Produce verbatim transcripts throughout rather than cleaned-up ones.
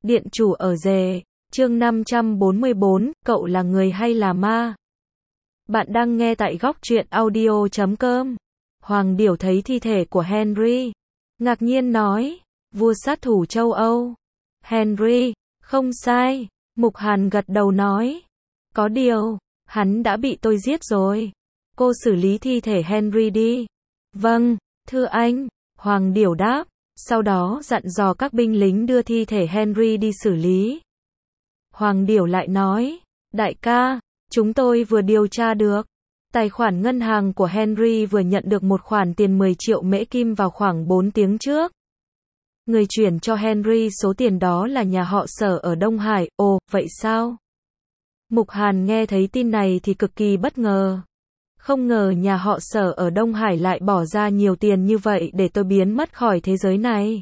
Điện chủ ở rể, chương năm trăm bốn mươi bốn, cậu là người hay là ma? Bạn đang nghe tại góc truyện audio chấm com. Hoàng Điểu thấy thi thể của Henry, ngạc nhiên nói, vua sát thủ châu Âu. Henry, không sai, Mục Hàn gật đầu nói, có điều, hắn đã bị tôi giết rồi. Cô xử lý thi thể Henry đi. Vâng, thưa anh, Hoàng Điểu đáp, sau đó dặn dò các binh lính đưa thi thể Henry đi xử lý. Hoàng Điểu lại nói, đại ca, chúng tôi vừa điều tra được, tài khoản ngân hàng của Henry vừa nhận được một khoản tiền mười triệu mễ kim vào khoảng bốn tiếng trước. Người chuyển cho Henry số tiền đó là nhà họ Sở ở Đông Hải. Ồ, vậy sao? Mục Hàn nghe thấy tin này thì cực kỳ bất ngờ. Không ngờ nhà họ Sở ở Đông Hải lại bỏ ra nhiều tiền như vậy để tôi biến mất khỏi thế giới này.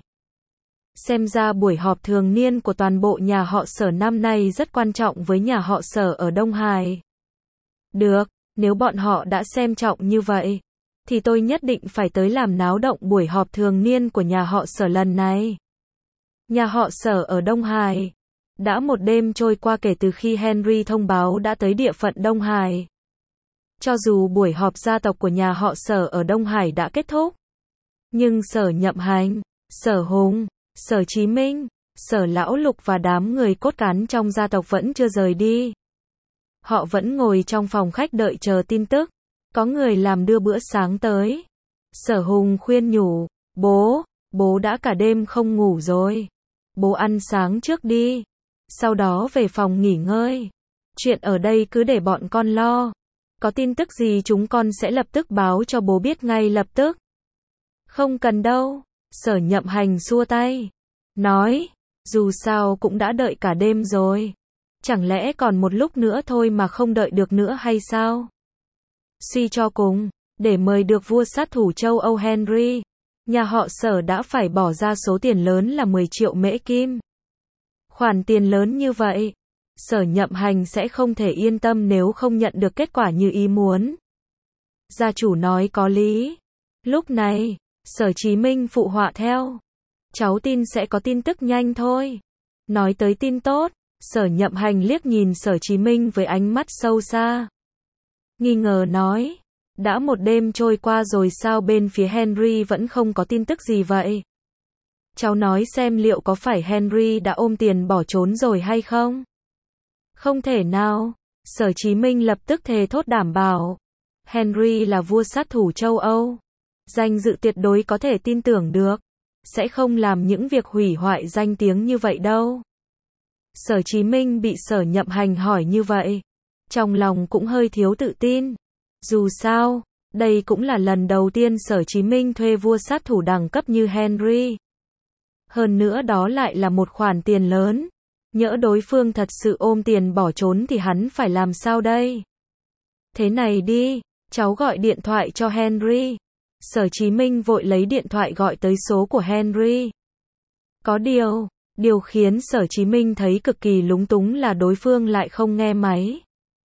Xem ra buổi họp thường niên của toàn bộ nhà họ Sở năm nay rất quan trọng với nhà họ Sở ở Đông Hải. Được, nếu bọn họ đã xem trọng như vậy, thì tôi nhất định phải tới làm náo động buổi họp thường niên của nhà họ Sở lần này. Nhà họ Sở ở Đông Hải. Đã một đêm trôi qua kể từ khi Henry thông báo đã tới địa phận Đông Hải. Cho dù buổi họp gia tộc của nhà họ Sở ở Đông Hải đã kết thúc, nhưng Sở Nhậm Hành, Sở Hùng, Sở Chí Minh, Sở Lão Lục và đám người cốt cán trong gia tộc vẫn chưa rời đi. Họ vẫn ngồi trong phòng khách đợi chờ tin tức. Có người làm đưa bữa sáng tới. Sở Hùng khuyên nhủ, bố, bố đã cả đêm không ngủ rồi. Bố ăn sáng trước đi. Sau đó về phòng nghỉ ngơi. Chuyện ở đây cứ để bọn con lo. Có tin tức gì chúng con sẽ lập tức báo cho bố biết ngay lập tức. Không cần đâu. Sở Nhậm Hành xua tay. Nói, dù sao cũng đã đợi cả đêm rồi. Chẳng lẽ còn một lúc nữa thôi mà không đợi được nữa hay sao? Suy cho cùng, để mời được vua sát thủ châu Âu Henry, nhà họ Sở đã phải bỏ ra số tiền lớn là mười triệu mễ kim. Khoản tiền lớn như vậy, Sở Nhậm Hành sẽ không thể yên tâm nếu không nhận được kết quả như ý muốn. Gia chủ nói có lý. Lúc này, Sở Chí Minh phụ họa theo. Cháu tin sẽ có tin tức nhanh thôi. Nói tới tin tốt, Sở Nhậm Hành liếc nhìn Sở Chí Minh với ánh mắt sâu xa. Nghi ngờ nói, đã một đêm trôi qua rồi sao bên phía Henry vẫn không có tin tức gì vậy? Cháu nói xem liệu có phải Henry đã ôm tiền bỏ trốn rồi hay không? Không thể nào, Sở Chí Minh lập tức thề thốt đảm bảo. Henry là vua sát thủ châu Âu. Danh dự tuyệt đối có thể tin tưởng được. Sẽ không làm những việc hủy hoại danh tiếng như vậy đâu. Sở Chí Minh bị Sở Nhậm Hành hỏi như vậy. Trong lòng cũng hơi thiếu tự tin. Dù sao, đây cũng là lần đầu tiên Sở Chí Minh thuê vua sát thủ đẳng cấp như Henry. Hơn nữa đó lại là một khoản tiền lớn. Nhỡ đối phương thật sự ôm tiền bỏ trốn thì hắn phải làm sao đây? Thế này đi, cháu gọi điện thoại cho Henry. Sở Chí Minh vội lấy điện thoại gọi tới số của Henry. Có điều, điều khiến Sở Chí Minh thấy cực kỳ lúng túng là đối phương lại không nghe máy.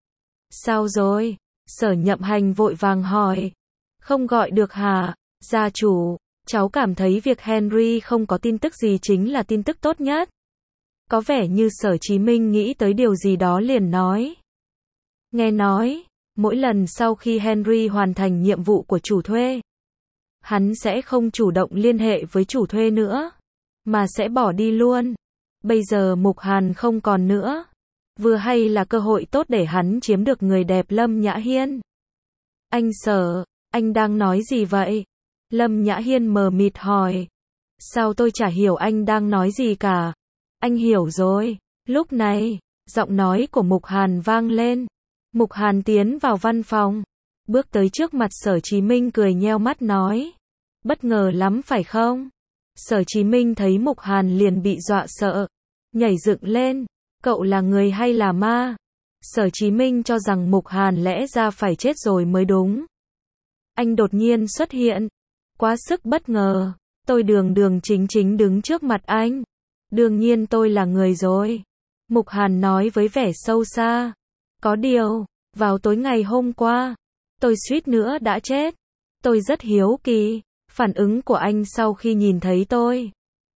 Sao rồi? Sở Nhậm Hành vội vàng hỏi. Không gọi được hả? Gia chủ, cháu cảm thấy việc Henry không có tin tức gì chính là tin tức tốt nhất. Có vẻ như Sở Chí Minh nghĩ tới điều gì đó liền nói. Nghe nói, mỗi lần sau khi Henry hoàn thành nhiệm vụ của chủ thuê, hắn sẽ không chủ động liên hệ với chủ thuê nữa, mà sẽ bỏ đi luôn. Bây giờ Mục Hàn không còn nữa. Vừa hay là cơ hội tốt để hắn chiếm được người đẹp Lâm Nhã Hiên. Anh Sở, anh đang nói gì vậy? Lâm Nhã Hiên mờ mịt hỏi. Sao tôi chả hiểu anh đang nói gì cả? Anh hiểu rồi. Lúc này, giọng nói của Mục Hàn vang lên. Mục Hàn tiến vào văn phòng, bước tới trước mặt Sở Chí Minh cười nheo mắt nói. Bất ngờ lắm phải không? Sở Chí Minh thấy Mục Hàn liền bị dọa sợ, nhảy dựng lên. Cậu là người hay là ma? Sở Chí Minh cho rằng Mục Hàn lẽ ra phải chết rồi mới đúng. Anh đột nhiên xuất hiện. Quá sức bất ngờ. Tôi đường đường chính chính đứng trước mặt anh. Đương nhiên tôi là người rồi. Mục Hàn nói với vẻ sâu xa. Có điều, vào tối ngày hôm qua, tôi suýt nữa đã chết. Tôi rất hiếu kỳ. Phản ứng của anh sau khi nhìn thấy tôi.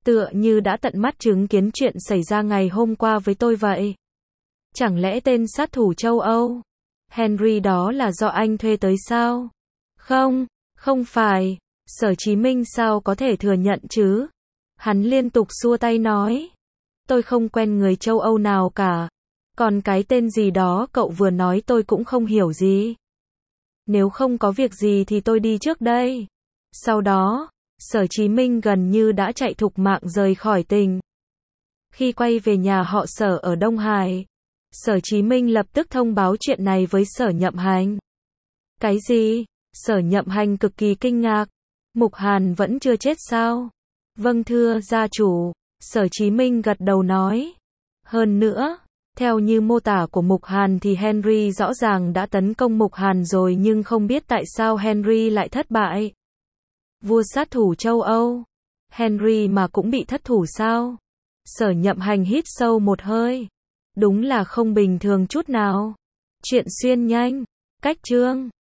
Tựa như đã tận mắt chứng kiến chuyện xảy ra ngày hôm qua với tôi vậy. Chẳng lẽ tên sát thủ châu Âu, Henry đó là do anh thuê tới sao? Không, không phải. Sở Chí Minh sao có thể thừa nhận chứ? Hắn liên tục xua tay nói. Tôi không quen người châu Âu nào cả. Còn cái tên gì đó cậu vừa nói tôi cũng không hiểu gì. Nếu không có việc gì thì tôi đi trước đây. Sau đó, Sở Chí Minh gần như đã chạy thục mạng rời khỏi tỉnh. Khi quay về nhà họ Sở ở Đông Hải, Sở Chí Minh lập tức thông báo chuyện này với Sở Nhậm Hành. Cái gì? Sở Nhậm Hành cực kỳ kinh ngạc. Mục Hàn vẫn chưa chết sao? Vâng thưa gia chủ, Sở Chí Minh gật đầu nói. Hơn nữa, theo như mô tả của Mục Hàn thì Henry rõ ràng đã tấn công Mục Hàn rồi nhưng không biết tại sao Henry lại thất bại. Vua sát thủ châu Âu, Henry mà cũng bị thất thủ sao? Sở Nhậm Hành hít sâu một hơi. Đúng là không bình thường chút nào. Chuyện xuyên nhanh, cách chương.